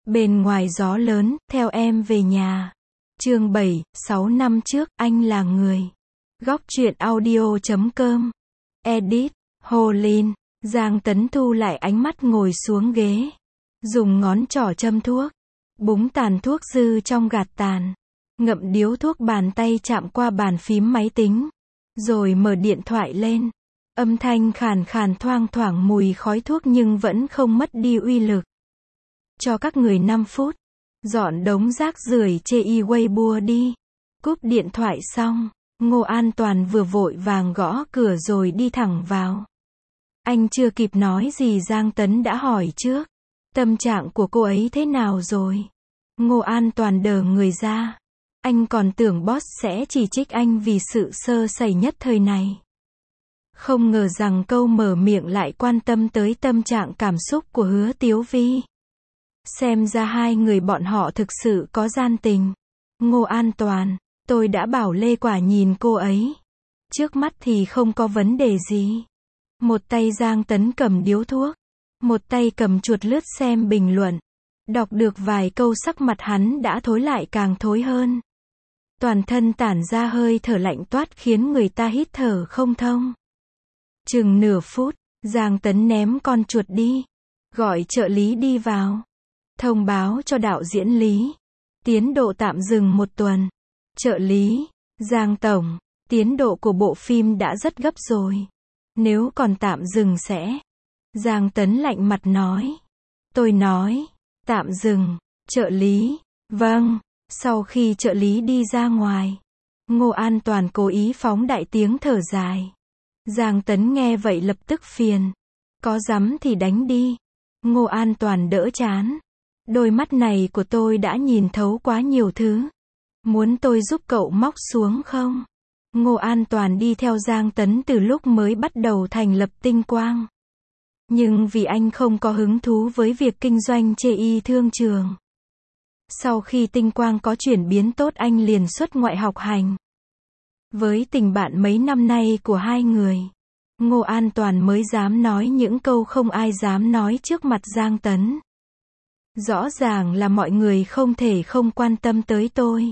Bên ngoài gió lớn, theo em về nhà. Chương 7, 6 năm trước, anh là người. Góc truyện audio.com. Edit, Hồ Linh. Giang Tấn thu lại ánh mắt ngồi xuống ghế. Dùng ngón trỏ châm thuốc. Búng tàn thuốc dư trong gạt tàn. Ngậm điếu thuốc, bàn tay chạm qua bàn phím máy tính. Rồi mở điện thoại lên. Âm thanh khàn khàn thoang thoảng mùi khói thuốc nhưng vẫn không mất đi uy lực. Cho các người 5 phút. Dọn đống rác rưởi chê Weibo đi. Cúp điện thoại xong, Ngô An Toàn vừa vội vàng gõ cửa rồi đi thẳng vào. Anh chưa kịp nói gì Giang Tấn đã hỏi trước. Tâm trạng của cô ấy thế nào rồi? Ngô An Toàn đờ người ra. Anh còn tưởng boss sẽ chỉ trích anh vì sự sơ sẩy nhất thời này. Không ngờ rằng câu mở miệng lại quan tâm tới tâm trạng cảm xúc của Hứa Tiếu Vi. Xem ra hai người bọn họ thực sự có gian tình. Ngô An Toàn, tôi đã bảo Lê Quả nhìn cô ấy. Trước mắt thì không có vấn đề gì. Một tay Giang Tấn cầm điếu thuốc. Một tay cầm chuột lướt xem bình luận. Đọc được vài câu sắc mặt hắn đã thối lại càng thối hơn. Toàn thân tản ra hơi thở lạnh toát khiến người ta hít thở không thông. Chừng nửa phút, Giang Tấn ném con chuột đi. Gọi trợ lý đi vào. Thông báo cho đạo diễn Lý. Tiến độ tạm dừng 1 tuần. Trợ lý, Giang Tổng, tiến độ của bộ phim đã rất gấp rồi. Nếu còn tạm dừng sẽ. Giang Tấn lạnh mặt nói. Tôi nói, tạm dừng. Trợ lý, vâng. Sau khi trợ lý đi ra ngoài, Ngô An Toàn cố ý phóng đại tiếng thở dài. Giang Tấn nghe vậy lập tức phiền. Có dám thì đánh đi. Ngô An Toàn đỡ chán. Đôi mắt này của tôi đã nhìn thấu quá nhiều thứ. Muốn tôi giúp cậu móc xuống không? Ngô An Toàn đi theo Giang Tấn từ lúc mới bắt đầu thành lập Tinh Quang. Nhưng vì anh không có hứng thú với việc kinh doanh chê y thương trường. Sau khi Tinh Quang có chuyển biến tốt anh liền xuất ngoại học hành. Với tình bạn mấy năm nay của hai người, Ngô An Toàn mới dám nói những câu không ai dám nói trước mặt Giang Tấn. Rõ ràng là mọi người không thể không quan tâm tới tôi.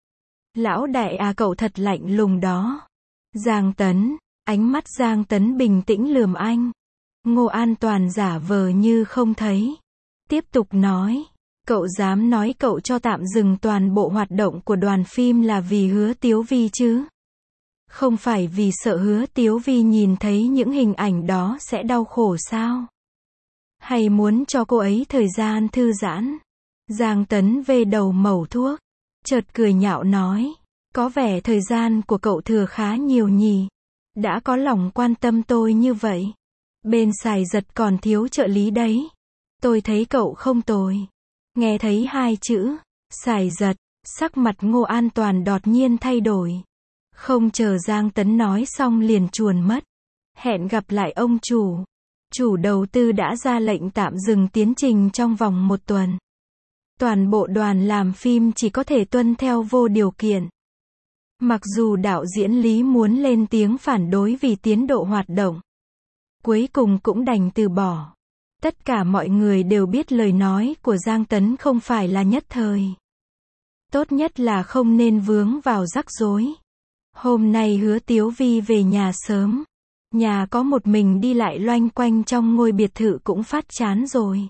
Lão đại à, cậu thật lạnh lùng đó. Giang Tấn, ánh mắt Giang Tấn bình tĩnh lườm anh. Ngô An Toàn giả vờ như không thấy. Tiếp tục nói, cậu dám nói cậu cho tạm dừng toàn bộ hoạt động của đoàn phim là vì Hứa Tiếu Vi chứ? Không phải vì sợ Hứa Tiếu Vi nhìn thấy những hình ảnh đó sẽ đau khổ sao? Hay muốn cho cô ấy thời gian thư giãn? Giang Tấn vê đầu mẩu thuốc. Chợt cười nhạo nói. Có vẻ thời gian của cậu thừa khá nhiều nhỉ. Đã có lòng quan tâm tôi như vậy. Bên Sài Giật còn thiếu trợ lý đấy. Tôi thấy cậu không tồi. Nghe thấy 2 chữ Sài Giật, sắc mặt Ngô An Toàn đột nhiên thay đổi. Không chờ Giang Tấn nói xong liền chuồn mất. Hẹn gặp lại ông chủ. Chủ đầu tư đã ra lệnh tạm dừng tiến trình trong vòng 1 tuần. Toàn bộ đoàn làm phim chỉ có thể tuân theo vô điều kiện. Mặc dù đạo diễn Lý muốn lên tiếng phản đối vì tiến độ hoạt động, cuối cùng cũng đành từ bỏ. Tất cả mọi người đều biết lời nói của Giang Tấn không phải là nhất thời. Tốt nhất là không nên vướng vào rắc rối. Hôm nay Hứa Tiếu Vi về nhà sớm. Nhà có một mình đi lại loanh quanh trong ngôi biệt thự cũng phát chán rồi.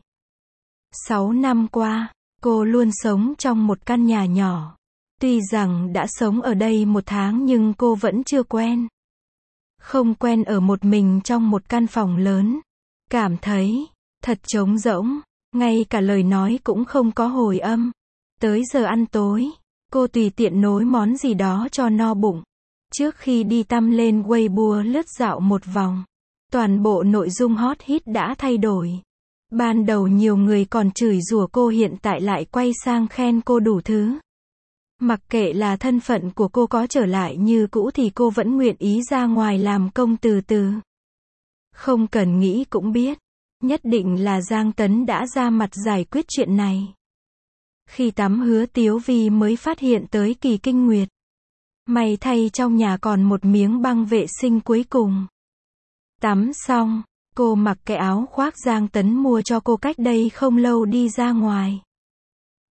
6 năm qua, cô luôn sống trong một căn nhà nhỏ. Tuy rằng đã sống ở đây 1 tháng nhưng cô vẫn chưa quen. Không quen ở một mình trong một căn phòng lớn. Cảm thấy thật trống rỗng, ngay cả lời nói cũng không có hồi âm. Tới giờ ăn tối, cô tùy tiện nối món gì đó cho no bụng. Trước khi đi tăm lên Weibo lướt dạo một vòng. Toàn bộ nội dung hot hit đã thay đổi. Ban đầu nhiều người còn chửi rủa cô, hiện tại lại quay sang khen cô đủ thứ. Mặc kệ là thân phận của cô có trở lại như cũ thì cô vẫn nguyện ý ra ngoài làm công từ từ. Không cần nghĩ cũng biết. Nhất định là Giang Tấn đã ra mặt giải quyết chuyện này. Khi tắm Hứa Tiếu Vi mới phát hiện tới kỳ kinh nguyệt. May thay trong nhà còn một miếng băng vệ sinh cuối cùng. Tắm xong, cô mặc cái áo khoác Giang Tấn mua cho cô cách đây không lâu đi ra ngoài.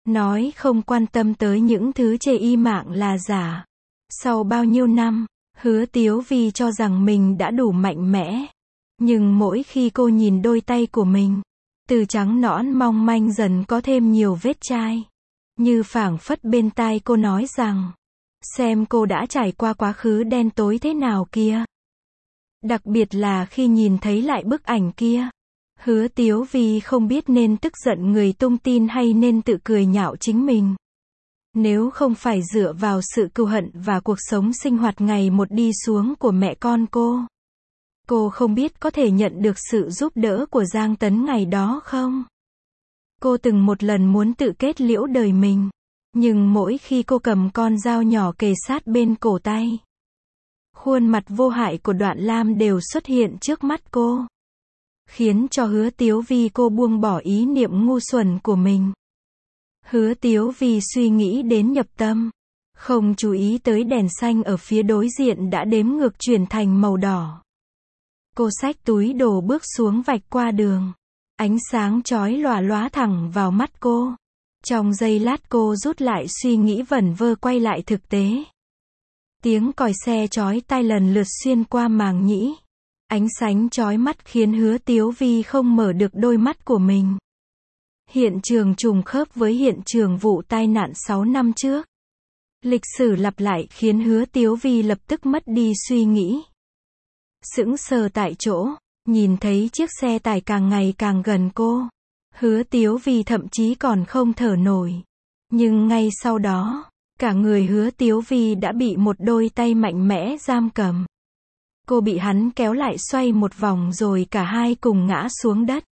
nói không quan tâm tới những thứ chê y mạng là giả. Sau bao nhiêu năm, Hứa Tiếu Vi cho rằng mình đã đủ mạnh mẽ. Nhưng mỗi khi cô nhìn đôi tay của mình, từ trắng nõn mong manh dần có thêm nhiều vết chai. Như phảng phất bên tai cô nói rằng, xem cô đã trải qua quá khứ đen tối thế nào kia. Đặc biệt là khi nhìn thấy lại bức ảnh kia. Hứa Tiếu Vi không biết nên tức giận người tung tin hay nên tự cười nhạo chính mình. Nếu không phải dựa vào sự cừu hận và cuộc sống sinh hoạt ngày một đi xuống của mẹ con cô không biết có thể nhận được sự giúp đỡ của Giang Tấn ngày đó không? Cô từng một lần muốn tự kết liễu đời mình. Nhưng mỗi khi cô cầm con dao nhỏ kề sát bên cổ tay, khuôn mặt vô hại của Đoạn Lam đều xuất hiện trước mắt cô. Khiến cho Hứa Tiếu Vi cô buông bỏ ý niệm ngu xuẩn của mình. Hứa Tiếu Vi suy nghĩ đến nhập tâm. Không chú ý tới đèn xanh ở phía đối diện đã đếm ngược chuyển thành màu đỏ. Cô xách túi đồ bước xuống vạch qua đường. Ánh sáng chói lòa lóa thẳng vào mắt cô. Trong giây lát cô rút lại suy nghĩ vẩn vơ quay lại thực tế. Tiếng còi xe chói tai lần lượt xuyên qua màng nhĩ. Ánh sáng chói mắt khiến Hứa Tiếu Vi không mở được đôi mắt của mình. Hiện trường trùng khớp với hiện trường vụ tai nạn 6 năm trước. Lịch sử lặp lại khiến Hứa Tiếu Vi lập tức mất đi suy nghĩ. Sững sờ tại chỗ, nhìn thấy chiếc xe tải càng ngày càng gần cô. Hứa Tiếu Vi thậm chí còn không thở nổi. Nhưng ngay sau đó, cả người Hứa Tiếu Vi đã bị một đôi tay mạnh mẽ giam cầm. Cô bị hắn kéo lại xoay một vòng rồi cả hai cùng ngã xuống đất.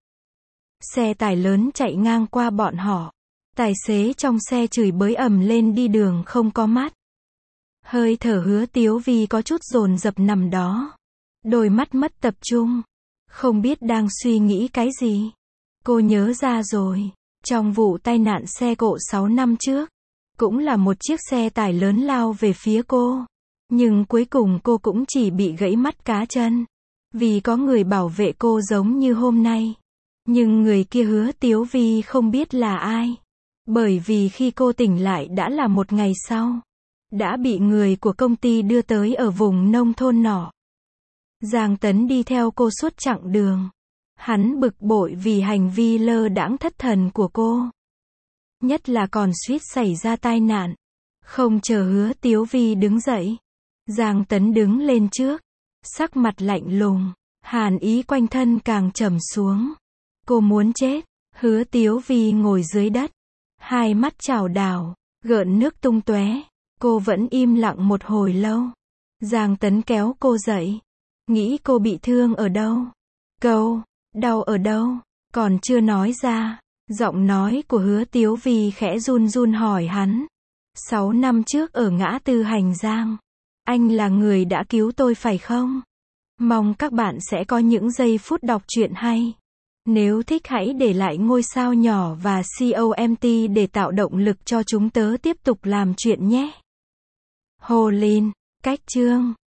Xe tải lớn chạy ngang qua bọn họ. Tài xế trong xe chửi bới ầm lên đi đường không có mắt. Hơi thở Hứa Tiếu Vi có chút dồn dập nằm đó. Đôi mắt mất tập trung. Không biết đang suy nghĩ cái gì. Cô nhớ ra rồi. Trong vụ tai nạn xe cộ 6 năm trước, cũng là một chiếc xe tải lớn lao về phía cô. Nhưng cuối cùng cô cũng chỉ bị gãy mắt cá chân. Vì có người bảo vệ cô giống như hôm nay. Nhưng người kia Hứa Tiếu Vi không biết là ai. Bởi vì khi cô tỉnh lại đã là một ngày sau. Đã bị người của công ty đưa tới ở vùng nông thôn nọ. Giang Tấn đi theo cô suốt chặng đường. Hắn bực bội vì hành vi lơ đãng thất thần của cô. Nhất là còn suýt xảy ra tai nạn. Không chờ Hứa Tiếu Vi đứng dậy. Giang Tấn đứng lên trước. Sắc mặt lạnh lùng. Hàn ý quanh thân càng trầm xuống. Cô muốn chết. Hứa Tiếu Vi ngồi dưới đất. Hai mắt chảo đảo. Gợn nước tung tóe. Cô vẫn im lặng một hồi lâu. Giang Tấn kéo cô dậy. Nghĩ cô bị thương ở đâu? Câu, đau ở đâu? Còn chưa nói ra. Giọng nói của Hứa Tiếu Vi khẽ run run hỏi hắn. 6 năm trước ở ngã tư Hành Giang. Anh là người đã cứu tôi phải không? Mong các bạn sẽ có những giây phút đọc truyện hay. Nếu thích hãy để lại ngôi sao nhỏ và comment để tạo động lực cho chúng tớ tiếp tục làm chuyện nhé. Hồ Linh, cách chương